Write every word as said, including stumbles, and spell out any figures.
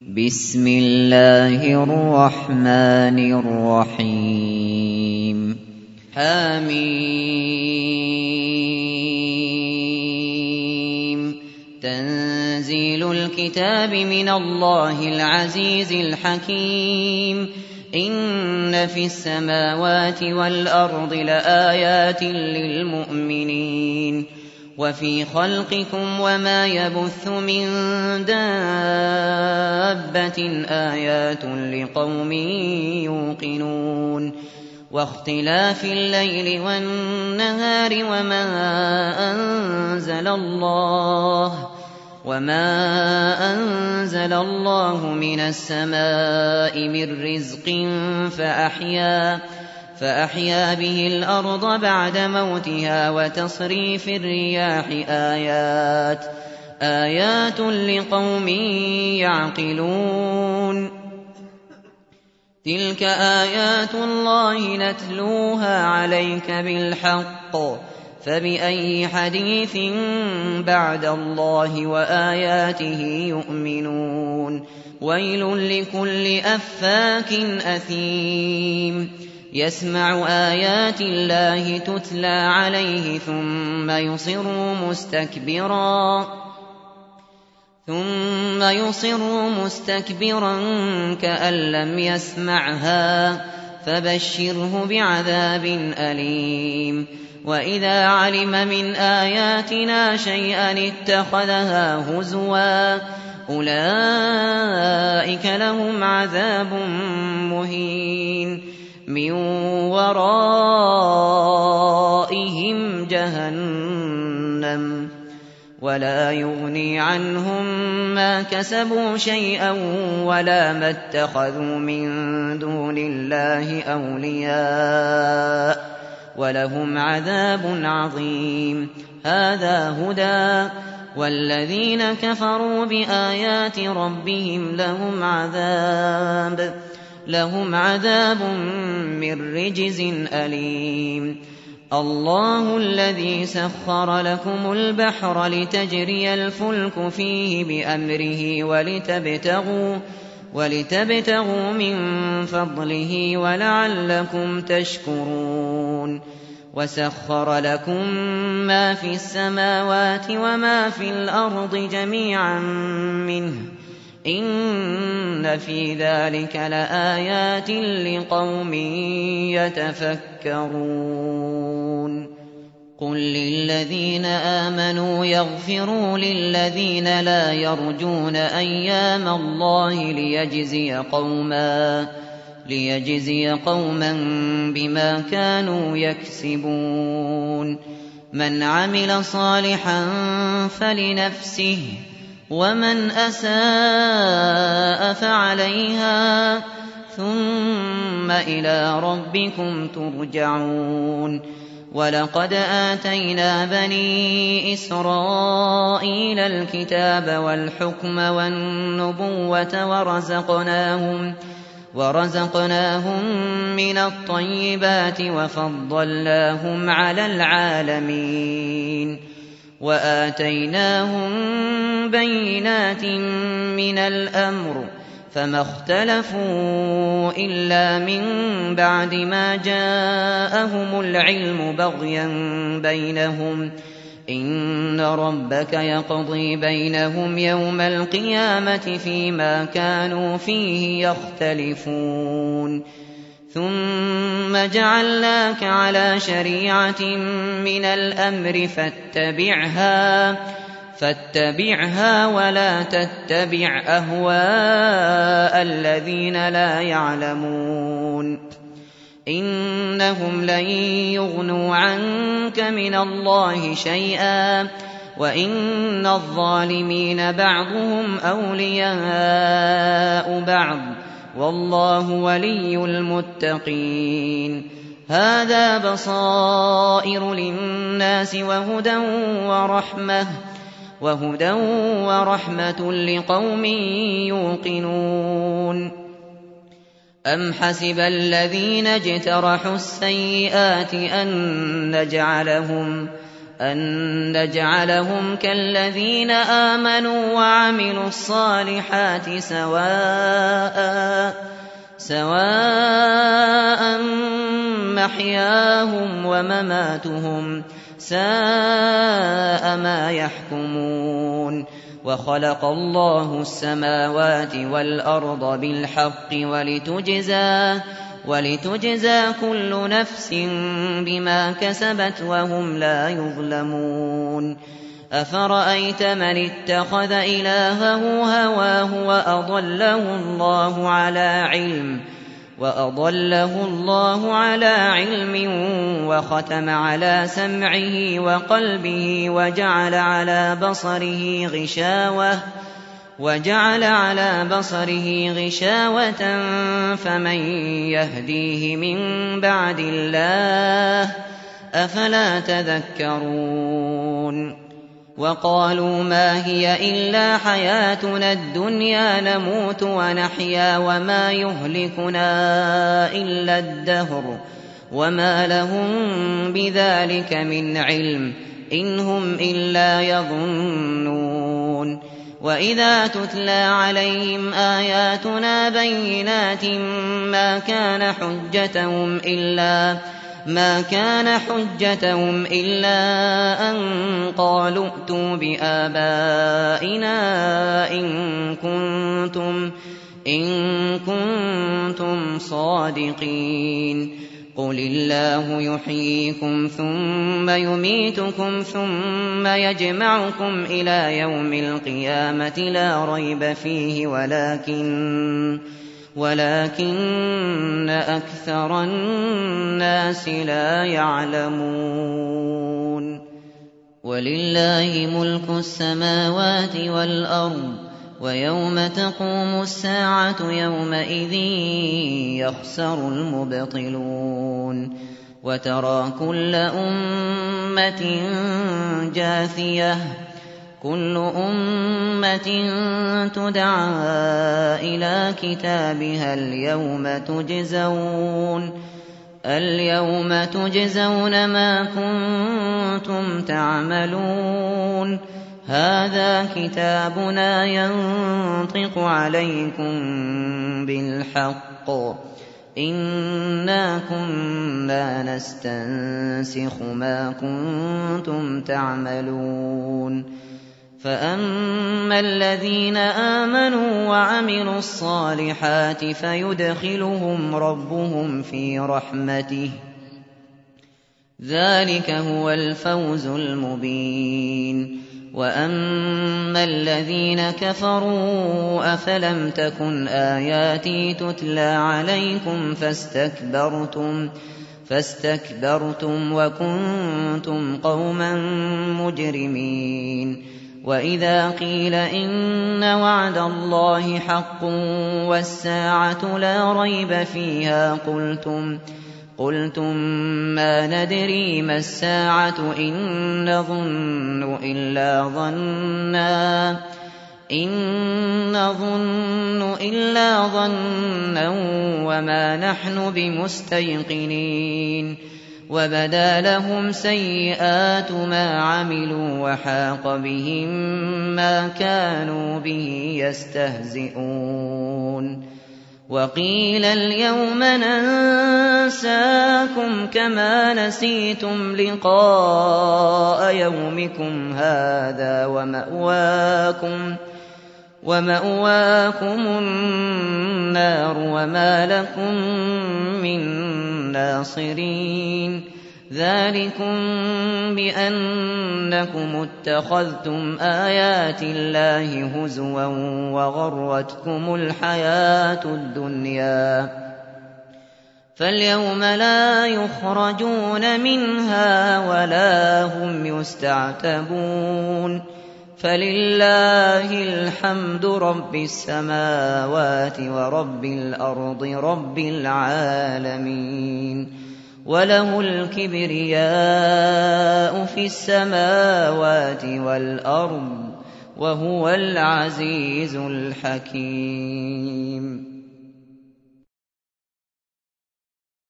بسم الله الرحمن الرحيم حميم تنزيل الكتاب من الله العزيز الحكيم إن في السماوات والأرض لآيات للمؤمنين وفي خلقكم وما يبث من دابة آيات لقوم يوقنون واختلاف الليل والنهار وما أنزل الله وما أنزل الله من السماء من رزق فأحيا فأحيا به الأرض بعد موتها وتصريف الرياح آيات آيات لقوم يعقلون تلك آيات الله نتلوها عليك بالحق فبأي حديث بعد الله وآياته يؤمنون ويل لكل أفاك أثيم يسمع آيات الله تتلى عليه ثم يصر مستكبرا ثم يصر مستكبرا كأن لم يسمعها فبشره بعذاب أليم وإذا علم من آياتنا شيئا اتخذها هزوا أولئك لهم عذاب مهين من ورائهم جهنم ولا يغني عنهم ما كسبوا شيئا ولا ما اتخذوا من دون الله أولياء ولهم عذاب عظيم هذا هدى والذين كفروا بآيات ربهم لهم عذاب لهم عذاب من رجز أليم الله الذي سخر لكم البحر لتجري الفلك فيه بأمره ولتبتغوا, ولتبتغوا من فضله ولعلكم تشكرون وسخر لكم ما في السماوات وما في الأرض جميعا منه إن في ذلك لآيات لقوم يتفكرون قل للذين آمنوا يغفروا للذين لا يرجون أيام الله ليجزي قوما ليجزي قوما بما كانوا يكسبون من عمل صالحا فلنفسه ومن أساء فعليها ثم إلى ربكم ترجعون ولقد آتينا بني إسرائيل الكتاب والحكم والنبوة ورزقناهم ورزقناهم من الطيبات وفضلناهم على العالمين وآتيناهم بينات من الأمر فما اختلفوا إلا من بعد ما جاءهم العلم بغيا بينهم إن ربك يقضي بينهم يوم القيامة فيما كانوا فيه يختلفون ثم جعلناك على شريعة من الأمر فاتبعها فاتبعها ولا تتبع أهواء الذين لا يعلمون إنهم لن يغنوا عنك من الله شيئا وإن الظالمين بعضهم أولياء بعض والله ولي المتقين هذا بصائر للناس وهدى ورحمة وهدى ورحمة لقوم يوقنون أم حسب الذين اجترحوا السيئات أن نجعلهم أن نجعلهم كالذين آمنوا وعملوا الصالحات سواء سواء محياهم ومماتهم ساء ما يحكمون. وخلق الله السماوات والأرض بالحق ولتجزى ولتجزى كل نفس بما كسبت وهم لا يظلمون. أفرأيت من اتخذ إلهه هواه وأضله الله على علم وأضله الله على علم وختم على سمعه وقلبه وجعل على بصره غشاوة وجعل على بصره غشاوة فمن يهديه من بعد الله أفلا تذكرون. وقالوا ما هي إلا حياتنا الدنيا نموت ونحيا وما يهلكنا إلا الدهر وما لهم بذلك من علم إن هم إلا يظنون. وإذا تتلى عليهم آياتنا بينات ما كان حجتهم إلا ما كان حجتهم إلا أن قالوا ائتوا بآبائنا إن كنتم إن كنتم صادقين. قل الله يحييكم ثم يميتكم ثم يجمعكم إلى يوم القيامة لا ريب فيه ولكن ولكن أكثر الناس لا يعلمون. ولله ملك السماوات والأرض ويوم تقوم الساعة يومئذ يخسر المبطلون. وترى كل أمة جاثية كل أمة تدعى إلى كتابها اليوم تجزون اليوم تجزون ما كنتم تعملون. هذا كتابنا ينطق عليكم بالحق إنا كنا نستنسخ ما كنتم تعملون. فأما الذين آمنوا وعملوا الصالحات فيدخلهم ربهم في رحمته ذلك هو الفوز المبين. وأما الذين كفروا أفلم تكن آياتي تتلى عليكم فاستكبرتم فاستكبرتم وكنتم قوما مجرمين. وإذا قيل إن وعد الله حق والساعة لا ريب فيها قلتم قلتم ما ندري ما الساعة إن نظن إلا ظنا إن نظن إلا ظنا وما نحن بمستيقنين. وبدا لهم سيئات ما عملوا وحاق بهم ما كانوا به يستهزئون. وقيل اليوم ننساكم كما نسيتم لقاء يومكم هذا ومأواكم ومأواكم النار وما لكم من ناصرين. ذلكم بأنكم اتخذتم آيات الله هزوا وغرتكم الحياة الدنيا فاليوم لا يخرجون منها ولا هم يستعتبون. فلله الحمد رب السماوات ورب الأرض رب العالمين. وله الكبرياء في السماوات والأرض وهو العزيز الحكيم.